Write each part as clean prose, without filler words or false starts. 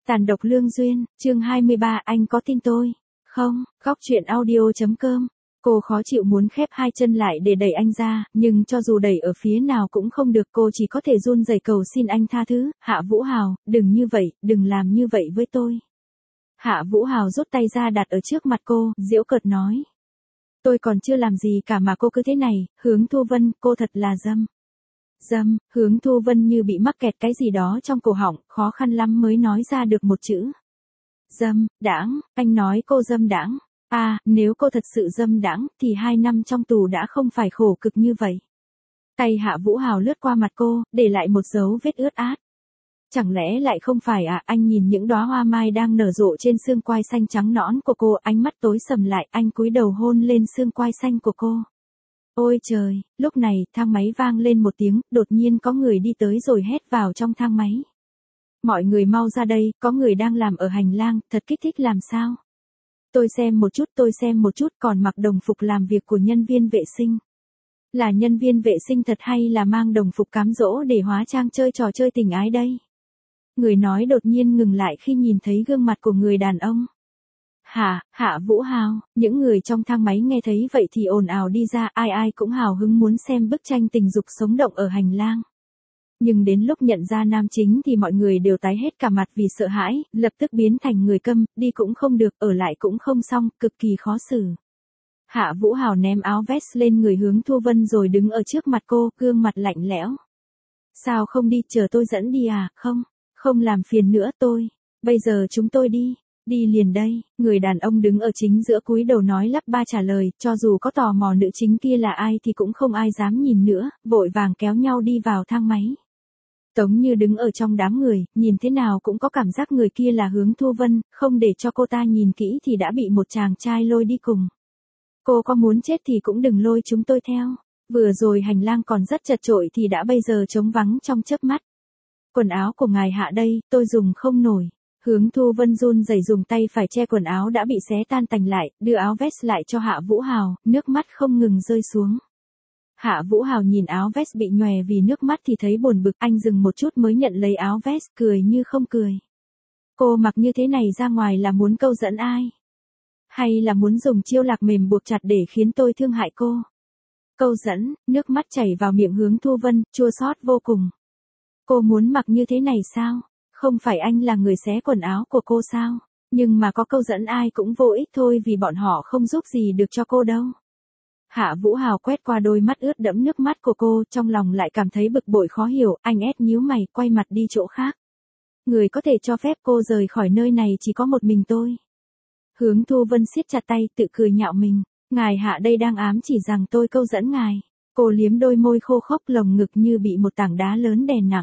Tàn độc lương duyên, chương 23, anh có tin tôi không? Góc truyện audio.com. Cô khó chịu muốn khép hai chân lại để đẩy anh ra, nhưng cho dù đẩy ở phía nào cũng không được, cô chỉ có thể run rẩy cầu xin anh tha thứ. Hạ Vũ Hào, đừng như vậy, đừng làm như vậy với tôi. Hạ Vũ Hào rút tay ra đặt ở trước mặt cô, giễu cợt nói. Tôi còn chưa làm gì cả mà cô cứ thế này. Hướng Thu Vân, cô thật là dâm. Dâm, Hướng Thu Vân như bị mắc kẹt cái gì đó trong cổ họng, khó khăn lắm mới nói ra được một chữ. Dâm, đãng, anh nói cô dâm đãng. À, nếu cô thật sự dâm đãng, thì 2 năm trong tù đã không phải khổ cực như vậy. Tay Hạ Vũ Hào lướt qua mặt cô, để lại một dấu vết ướt át. Chẳng lẽ lại không phải à? Anh nhìn những đóa hoa mai đang nở rộ trên xương quai xanh trắng nõn của cô, ánh mắt tối sầm lại, anh cúi đầu hôn lên xương quai xanh của cô. Ôi trời, lúc này, thang máy vang lên một tiếng, đột nhiên có người đi tới rồi hét vào trong thang máy. Mọi người mau ra đây, có người đang làm ở hành lang, thật kích thích làm sao? Tôi xem một chút, còn mặc đồng phục làm việc của nhân viên vệ sinh. Là nhân viên vệ sinh thật hay là mang đồng phục cám dỗ để hóa trang chơi trò chơi tình ái đây? Người nói đột nhiên ngừng lại khi nhìn thấy gương mặt của người đàn ông. Hạ Vũ Hào, những người trong thang máy nghe thấy vậy thì ồn ào đi ra, ai cũng hào hứng muốn xem bức tranh tình dục sống động ở hành lang. Nhưng đến lúc nhận ra nam chính thì mọi người đều tái hết cả mặt vì sợ hãi, lập tức biến thành người câm, đi cũng không được, ở lại cũng không xong, cực kỳ khó xử. Hạ Vũ Hào ném áo vest lên người Hướng Thu Vân rồi đứng ở trước mặt cô, gương mặt lạnh lẽo. Sao không đi, chờ tôi dẫn đi à? Không làm phiền nữa tôi. Bây giờ chúng tôi đi. Đi liền đây. Người đàn ông đứng ở chính giữa cúi đầu nói lắp ba trả lời, cho dù có tò mò nữ chính kia là ai thì cũng không ai dám nhìn nữa, vội vàng kéo nhau đi vào thang máy. Tống Như đứng ở trong đám người, nhìn thế nào cũng có cảm giác người kia là Hướng Thu Vân, không để cho cô ta nhìn kỹ thì đã bị một chàng trai lôi đi cùng. Cô có muốn chết thì cũng đừng lôi chúng tôi theo. Vừa rồi hành lang còn rất chật chội thì đã bây giờ trống vắng trong chớp mắt. Quần áo của ngài Hạ đây, tôi dùng không nổi. Hướng Thu Vân run rẩy dùng tay phải che quần áo đã bị xé tan tành lại, đưa áo vest lại cho Hạ Vũ Hào, nước mắt không ngừng rơi xuống. Hạ Vũ Hào nhìn áo vest bị nhòe vì nước mắt thì thấy buồn bực, anh dừng một chút mới nhận lấy áo vest, cười như không cười. Cô mặc như thế này ra ngoài là muốn câu dẫn ai? Hay là muốn dùng chiêu lạc mềm buộc chặt để khiến tôi thương hại cô? Câu dẫn, nước mắt chảy vào miệng Hướng Thu Vân, chua xót vô cùng. Cô muốn mặc như thế này sao? Không phải anh là người xé quần áo của cô sao? Nhưng mà có câu dẫn ai cũng vô ích thôi vì bọn họ không giúp gì được cho cô đâu. Hạ Vũ Hào quét qua đôi mắt ướt đẫm nước mắt của cô, trong lòng lại cảm thấy bực bội khó hiểu, anh nhíu mày, quay mặt đi chỗ khác. Người có thể cho phép cô rời khỏi nơi này chỉ có một mình tôi. Hướng Thu Vân siết chặt tay, tự cười nhạo mình. Ngài Hạ đây đang ám chỉ rằng tôi câu dẫn ngài. Cô liếm đôi môi khô khốc, lồng ngực như bị một tảng đá lớn đè nặng.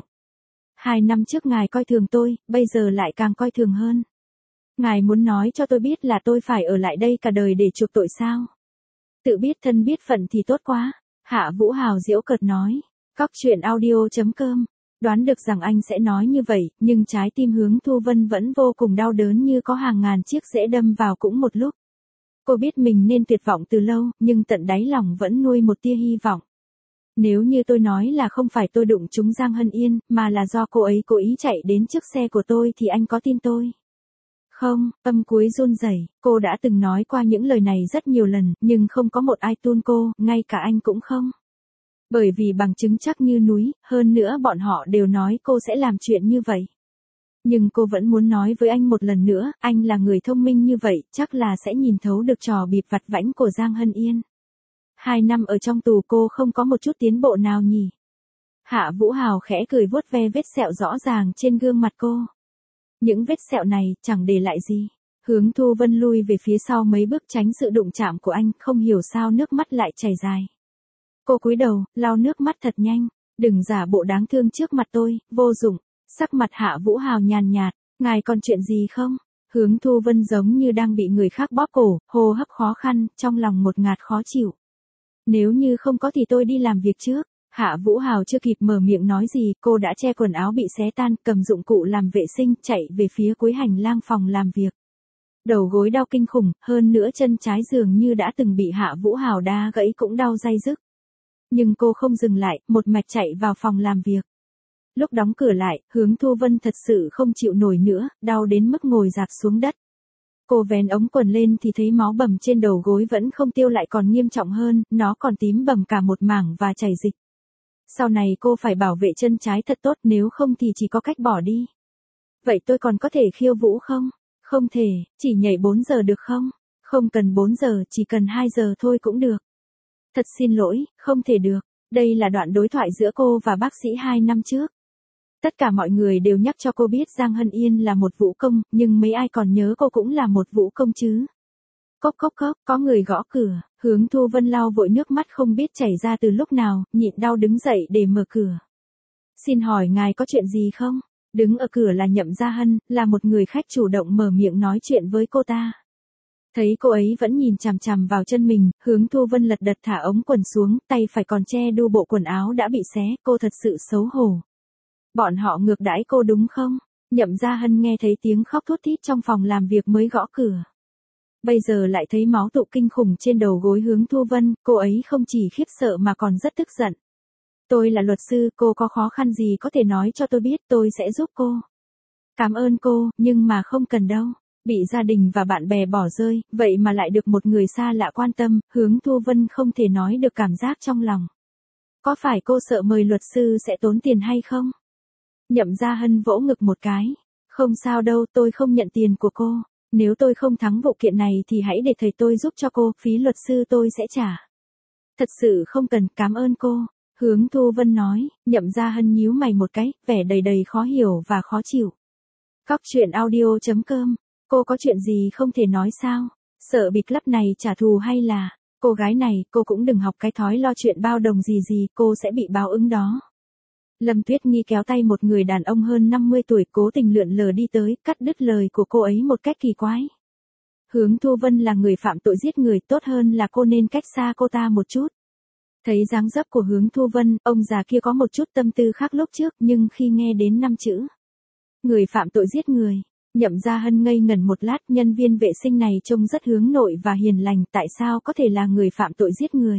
2 năm trước ngài coi thường tôi, bây giờ lại càng coi thường hơn. Ngài muốn nói cho tôi biết là tôi phải ở lại đây cả đời để chuộc tội sao? Tự biết thân biết phận thì tốt quá. Hạ Vũ Hào giễu cợt nói. Góc truyện audio.com. Đoán được rằng anh sẽ nói như vậy, nhưng trái tim Hướng Thu Vân vẫn vô cùng đau đớn như có hàng ngàn chiếc rễ đâm vào cũng một lúc. Cô biết mình nên tuyệt vọng từ lâu, nhưng tận đáy lòng vẫn nuôi một tia hy vọng. Nếu như tôi nói là không phải tôi đụng trúng Giang Hân Yên, mà là do cô ấy cố ý chạy đến trước xe của tôi thì anh có tin tôi? Không, âm cuối run rẩy, cô đã từng nói qua những lời này rất nhiều lần, nhưng không có một ai tin cô, ngay cả anh cũng không. Bởi vì bằng chứng chắc như núi, hơn nữa bọn họ đều nói cô sẽ làm chuyện như vậy. Nhưng cô vẫn muốn nói với anh một lần nữa, anh là người thông minh như vậy, chắc là sẽ nhìn thấu được trò bịp vặt vãnh của Giang Hân Yên. 2 năm ở trong tù cô không có một chút tiến bộ nào nhỉ? Hạ Vũ Hào khẽ cười vuốt ve vết sẹo rõ ràng trên gương mặt cô. Những vết sẹo này chẳng để lại gì. Hướng Thu Vân lui về phía sau mấy bước tránh sự đụng chạm của anh, không hiểu sao nước mắt lại chảy dài. Cô cúi đầu, lau nước mắt thật nhanh. Đừng giả bộ đáng thương trước mặt tôi, vô dụng. Sắc mặt Hạ Vũ Hào nhàn nhạt, ngài còn chuyện gì không? Hướng Thu Vân giống như đang bị người khác bóp cổ, hô hấp khó khăn, trong lòng một ngạt khó chịu. Nếu như không có thì tôi đi làm việc trước. Hạ Vũ Hào chưa kịp mở miệng nói gì, cô đã che quần áo bị xé tan, cầm dụng cụ làm vệ sinh, chạy về phía cuối hành lang phòng làm việc. Đầu gối đau kinh khủng, hơn nữa chân trái dường như đã từng bị Hạ Vũ Hào đá gãy cũng đau day dứt. Nhưng cô không dừng lại, một mạch chạy vào phòng làm việc. Lúc đóng cửa lại, Hướng Thu Vân thật sự không chịu nổi nữa, đau đến mức ngồi rạp xuống đất. Cô vén ống quần lên thì thấy máu bầm trên đầu gối vẫn không tiêu lại còn nghiêm trọng hơn, nó còn tím bầm cả một mảng và chảy dịch. Sau này cô phải bảo vệ chân trái thật tốt, nếu không thì chỉ có cách bỏ đi. Vậy tôi còn có thể khiêu vũ không? Không thể, chỉ nhảy 4 giờ được không? Không cần 4 giờ, chỉ cần 2 giờ thôi cũng được. Thật xin lỗi, không thể được. Đây là đoạn đối thoại giữa cô và bác sĩ 2 năm trước. Tất cả mọi người đều nhắc cho cô biết Giang Hân Yên là một vũ công, nhưng mấy ai còn nhớ cô cũng là một vũ công chứ. Cốc cốc cốc, có người gõ cửa, Hướng Thu Vân lau vội nước mắt không biết chảy ra từ lúc nào, nhịn đau đứng dậy để mở cửa. Xin hỏi ngài có chuyện gì không? Đứng ở cửa là Nhậm Gia Hân, là một người khách chủ động mở miệng nói chuyện với cô ta. Thấy cô ấy vẫn nhìn chằm chằm vào chân mình, Hướng Thu Vân lật đật thả ống quần xuống, tay phải còn che đu bộ quần áo đã bị xé, cô thật sự xấu hổ. Bọn họ ngược đãi cô đúng không? Nhậm Gia Hân nghe thấy tiếng khóc thút thít trong phòng làm việc mới gõ cửa. Bây giờ lại thấy máu tụ kinh khủng trên đầu gối Hướng Thu Vân, cô ấy không chỉ khiếp sợ mà còn rất tức giận. Tôi là luật sư, cô có khó khăn gì có thể nói cho tôi biết, tôi sẽ giúp cô. Cảm ơn cô, nhưng mà không cần đâu. Bị gia đình và bạn bè bỏ rơi, vậy mà lại được một người xa lạ quan tâm, Hướng Thu Vân không thể nói được cảm giác trong lòng. Có phải cô sợ mời luật sư sẽ tốn tiền hay không? Nhậm Gia Hân vỗ ngực một cái. Không sao đâu, tôi không nhận tiền của cô. Nếu tôi không thắng vụ kiện này thì hãy để thầy tôi giúp cho cô, phí luật sư tôi sẽ trả. Thật sự không cần, cảm ơn cô. Hướng Thu Vân nói, Nhậm Gia Hân nhíu mày một cái, vẻ đầy đầy khó hiểu và khó chịu. Cóc truyện audio.com, cô có chuyện gì không thể nói sao? Sợ bị club này trả thù hay là, cô gái này, cô cũng đừng học cái thói lo chuyện bao đồng gì gì, cô sẽ bị báo ứng đó. Lâm Tuyết Nhi kéo tay một người đàn ông hơn 50 tuổi cố tình lượn lờ đi tới, cắt đứt lời của cô ấy một cách kỳ quái. Hướng Thu Vân là người phạm tội giết người, tốt hơn là cô nên cách xa cô ta một chút. Thấy dáng dấp của Hướng Thu Vân, ông già kia có một chút tâm tư khác lúc trước, nhưng khi nghe đến 5 chữ người phạm tội giết người, Nhậm Gia Hân ngây ngẩn một lát, nhân viên vệ sinh này trông rất hướng nội và hiền lành, tại sao có thể là người phạm tội giết người?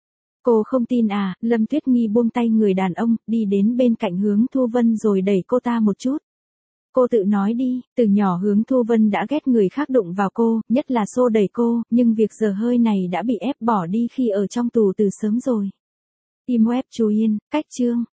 Cô không tin à? Lâm Tuyết Nhi buông tay người đàn ông, đi đến bên cạnh Hướng Thu Vân rồi đẩy cô ta một chút. Cô tự nói đi, từ nhỏ Hướng Thu Vân đã ghét người khác đụng vào cô, nhất là xô đẩy cô, nhưng việc dở hơi này đã bị ép bỏ đi khi ở trong tù từ sớm rồi. Tim web chú yên, cách chương.